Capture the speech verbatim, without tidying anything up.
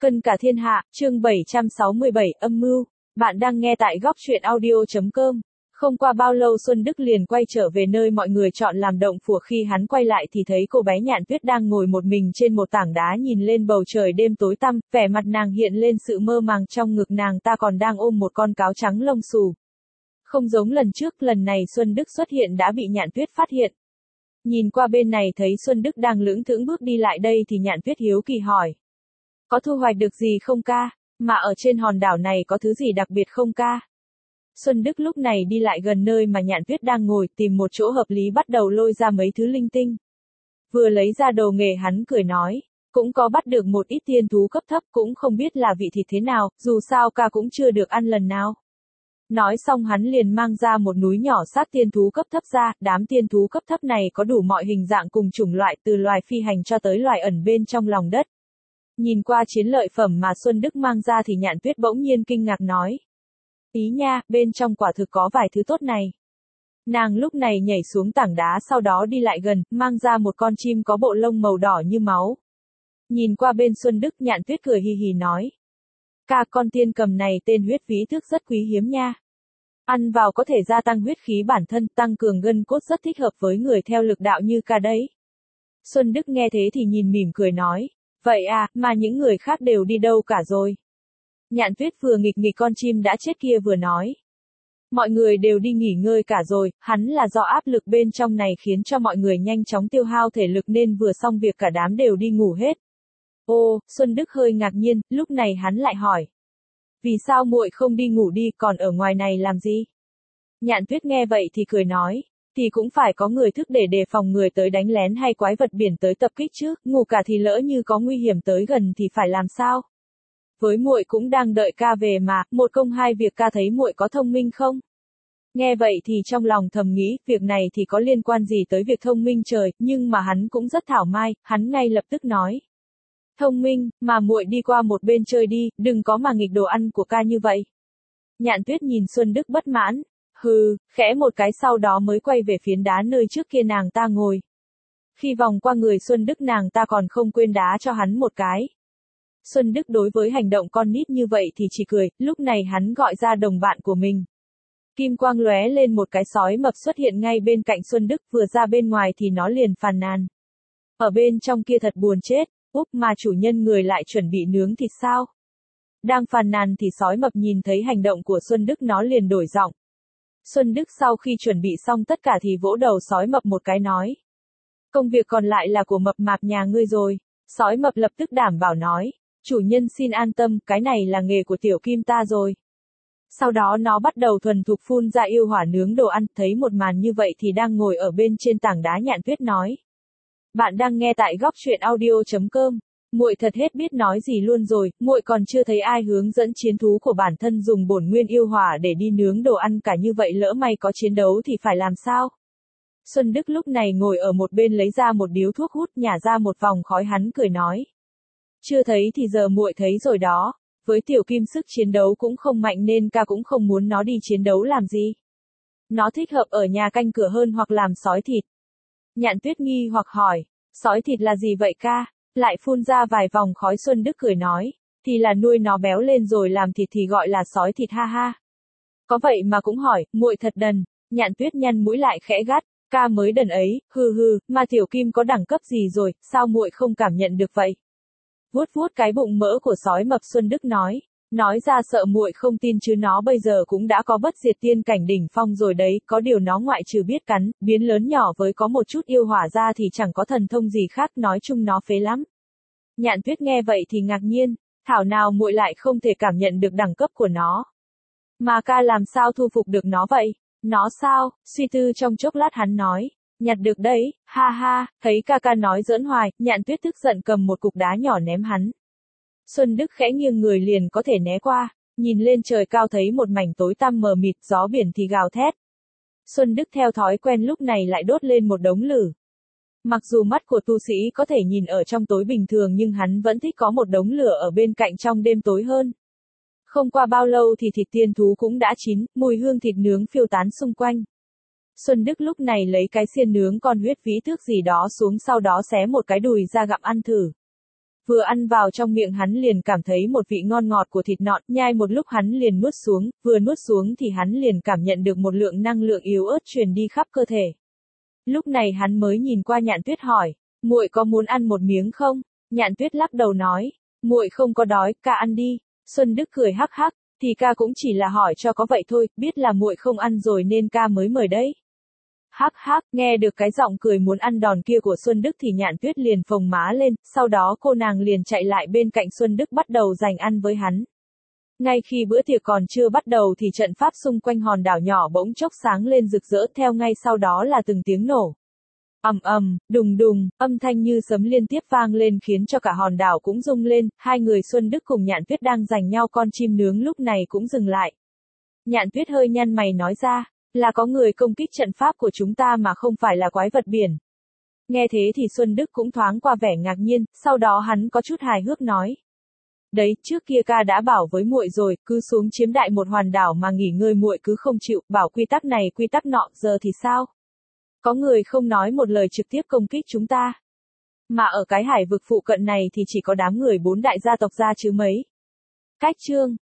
Cân cả thiên hạ, chương bảy trăm sáu mươi bảy, âm mưu. Bạn đang nghe tại góc truyện audio chấm com. Không qua bao lâu Xuân Đức liền quay trở về nơi mọi người chọn làm động phủ. Khi hắn quay lại thì thấy cô bé Nhạn Tuyết đang ngồi một mình trên một tảng đá nhìn lên bầu trời đêm tối tăm, vẻ mặt nàng hiện lên sự mơ màng, trong ngực nàng ta còn đang ôm một con cáo trắng lông xù. Không giống lần trước, lần này Xuân Đức xuất hiện đã bị Nhạn Tuyết phát hiện. Nhìn qua bên này thấy Xuân Đức đang lững thững bước đi lại đây thì Nhạn Tuyết hiếu kỳ hỏi. Có thu hoạch được gì không ca? Mà ở trên hòn đảo này có thứ gì đặc biệt không ca? Xuân Đức lúc này đi lại gần nơi mà Nhạn Tuyết đang ngồi, tìm một chỗ hợp lý bắt đầu lôi ra mấy thứ linh tinh. Vừa lấy ra đồ nghề hắn cười nói, cũng có bắt được một ít tiên thú cấp thấp, cũng không biết là vị thịt thế nào, dù sao ca cũng chưa được ăn lần nào. Nói xong hắn liền mang ra một núi nhỏ xác tiên thú cấp thấp ra, đám tiên thú cấp thấp này có đủ mọi hình dạng cùng chủng loại, từ loài phi hành cho tới loài ẩn bên trong lòng đất. Nhìn qua chiến lợi phẩm mà Xuân Đức mang ra thì Nhạn Tuyết bỗng nhiên kinh ngạc nói. Ý nha, bên trong quả thực có vài thứ tốt này. Nàng lúc này nhảy xuống tảng đá, sau đó đi lại gần, mang ra một con chim có bộ lông màu đỏ như máu. Nhìn qua bên Xuân Đức, Nhạn Tuyết cười hì hì nói. Ca, con tiên cầm này tên huyết ví thước rất quý hiếm nha. Ăn vào có thể gia tăng huyết khí bản thân, tăng cường gân cốt, rất thích hợp với người theo lực đạo như ca đấy. Xuân Đức nghe thế thì nhìn mỉm cười nói. Vậy à, mà những người khác đều đi đâu cả rồi? Nhạn Tuyết vừa nghịch nghịch con chim đã chết kia vừa nói. Mọi người đều đi nghỉ ngơi cả rồi, hắn là do áp lực bên trong này khiến cho mọi người nhanh chóng tiêu hao thể lực nên vừa xong việc cả đám đều đi ngủ hết. Ô, Xuân Đức hơi ngạc nhiên, lúc này hắn lại hỏi. Vì sao muội không đi ngủ đi, còn ở ngoài này làm gì? Nhạn Tuyết nghe vậy thì cười nói. Thì cũng phải có người thức để đề phòng người tới đánh lén hay quái vật biển tới tập kích chứ, ngủ cả thì lỡ như có nguy hiểm tới gần thì phải làm sao? Với muội cũng đang đợi ca về mà, một công hai việc, ca thấy muội có thông minh không? Nghe vậy thì trong lòng thầm nghĩ, việc này thì có liên quan gì tới việc thông minh trời, nhưng mà hắn cũng rất thảo mai, hắn ngay lập tức nói. Thông minh, mà muội đi qua một bên chơi đi, đừng có mà nghịch đồ ăn của ca như vậy. Nhạn Tuyết nhìn Xuân Đức bất mãn. Hừ, khẽ một cái sau đó mới quay về phiến đá nơi trước kia nàng ta ngồi. Khi vòng qua người Xuân Đức nàng ta còn không quên đá cho hắn một cái. Xuân Đức đối với hành động con nít như vậy thì chỉ cười, lúc này hắn gọi ra đồng bạn của mình. Kim quang lóe lên, một cái sói mập xuất hiện ngay bên cạnh Xuân Đức, vừa ra bên ngoài thì nó liền phàn nàn. Ở bên trong kia thật buồn chết, úp mà chủ nhân người lại chuẩn bị nướng thịt sao? Đang phàn nàn thì sói mập nhìn thấy hành động của Xuân Đức nó liền đổi giọng. Xuân Đức sau khi chuẩn bị xong tất cả thì vỗ đầu sói mập một cái nói. Công việc còn lại là của mập mạp nhà ngươi rồi. Sói mập lập tức đảm bảo nói. Chủ nhân xin an tâm, cái này là nghề của tiểu kim ta rồi. Sau đó nó bắt đầu thuần thục phun ra yêu hỏa nướng đồ ăn, thấy một màn như vậy thì đang ngồi ở bên trên tảng đá Nhạn Tuyết nói. Bạn đang nghe tại góc truyện audio chấm com. Muội thật hết biết nói gì luôn rồi, muội còn chưa thấy ai hướng dẫn chiến thú của bản thân dùng bổn nguyên yêu hỏa để đi nướng đồ ăn cả như vậy, lỡ may có chiến đấu thì phải làm sao? Xuân Đức lúc này ngồi ở một bên lấy ra một điếu thuốc hút, nhả ra một vòng khói, hắn cười nói. Chưa thấy thì giờ muội thấy rồi đó, với tiểu kim sức chiến đấu cũng không mạnh nên ca cũng không muốn nó đi chiến đấu làm gì. Nó thích hợp ở nhà canh cửa hơn hoặc làm sói thịt. Nhạn Tuyết nghi hoặc hỏi, sói thịt là gì vậy ca? Lại phun ra vài vòng khói. Xuân Đức cười nói, thì là nuôi nó béo lên rồi làm thịt thì gọi là sói thịt, ha ha. Có vậy mà cũng hỏi, muội thật đần. Nhạn Tuyết nhăn mũi lại khẽ gắt, ca mới đần ấy, hừ hừ, mà tiểu kim có đẳng cấp gì rồi, sao muội không cảm nhận được vậy? Vuốt vuốt cái bụng mỡ của sói mập Xuân Đức nói, nói ra sợ muội không tin chứ nó bây giờ cũng đã có bất diệt tiên cảnh đỉnh phong rồi đấy, có điều nó ngoại trừ biết cắn, biến lớn nhỏ với có một chút yêu hỏa ra thì chẳng có thần thông gì khác, nói chung nó phế lắm. Nhạn Tuyết nghe vậy thì ngạc nhiên, thảo nào muội lại không thể cảm nhận được đẳng cấp của nó. Mà ca làm sao thu phục được nó vậy? Nó sao? Suy tư trong chốc lát hắn nói, nhặt được đấy, ha ha, thấy ca ca nói giỡn hoài, Nhạn Tuyết tức giận cầm một cục đá nhỏ ném hắn. Xuân Đức khẽ nghiêng người liền có thể né qua, nhìn lên trời cao thấy một mảnh tối tăm mờ mịt, gió biển thì gào thét. Xuân Đức theo thói quen lúc này lại đốt lên một đống lửa. Mặc dù mắt của tu sĩ có thể nhìn ở trong tối bình thường nhưng hắn vẫn thích có một đống lửa ở bên cạnh trong đêm tối hơn. Không qua bao lâu thì thịt tiên thú cũng đã chín, mùi hương thịt nướng phiêu tán xung quanh. Xuân Đức lúc này lấy cái xiên nướng con huyết vĩ thước gì đó xuống, sau đó xé một cái đùi ra gặm ăn thử. Vừa ăn vào trong miệng hắn liền cảm thấy một vị ngon ngọt của thịt nọn, nhai một lúc hắn liền nuốt xuống, vừa nuốt xuống thì hắn liền cảm nhận được một lượng năng lượng yếu ớt truyền đi khắp cơ thể. Lúc này hắn mới nhìn qua Nhạn Tuyết hỏi, muội có muốn ăn một miếng không? Nhạn Tuyết lắc đầu nói, muội không có đói, ca ăn đi. Xuân Đức cười hắc hắc, thì ca cũng chỉ là hỏi cho có vậy thôi, biết là muội không ăn rồi nên ca mới mời đấy. Hắc hắc, nghe được cái giọng cười muốn ăn đòn kia của Xuân Đức thì Nhạn Tuyết liền phồng má lên, sau đó cô nàng liền chạy lại bên cạnh Xuân Đức bắt đầu giành ăn với hắn. Ngay khi bữa tiệc còn chưa bắt đầu thì trận pháp xung quanh hòn đảo nhỏ bỗng chốc sáng lên rực rỡ, theo ngay sau đó là từng tiếng nổ. Ầm ầm, đùng đùng, âm thanh như sấm liên tiếp vang lên khiến cho cả hòn đảo cũng rung lên, hai người Xuân Đức cùng Nhạn Tuyết đang giành nhau con chim nướng lúc này cũng dừng lại. Nhạn Tuyết hơi nhăn mày nói ra, là có người công kích trận pháp của chúng ta mà không phải là quái vật biển. Nghe thế thì Xuân Đức cũng thoáng qua vẻ ngạc nhiên, sau đó hắn có chút hài hước nói. Đấy, trước kia ca đã bảo với muội rồi, cứ xuống chiếm đại một hòn đảo mà nghỉ ngơi muội cứ không chịu, bảo quy tắc này quy tắc nọ, giờ thì sao? Có người không nói một lời trực tiếp công kích chúng ta. Mà ở cái hải vực phụ cận này thì chỉ có đám người bốn đại gia tộc gia chứ mấy. Cách chương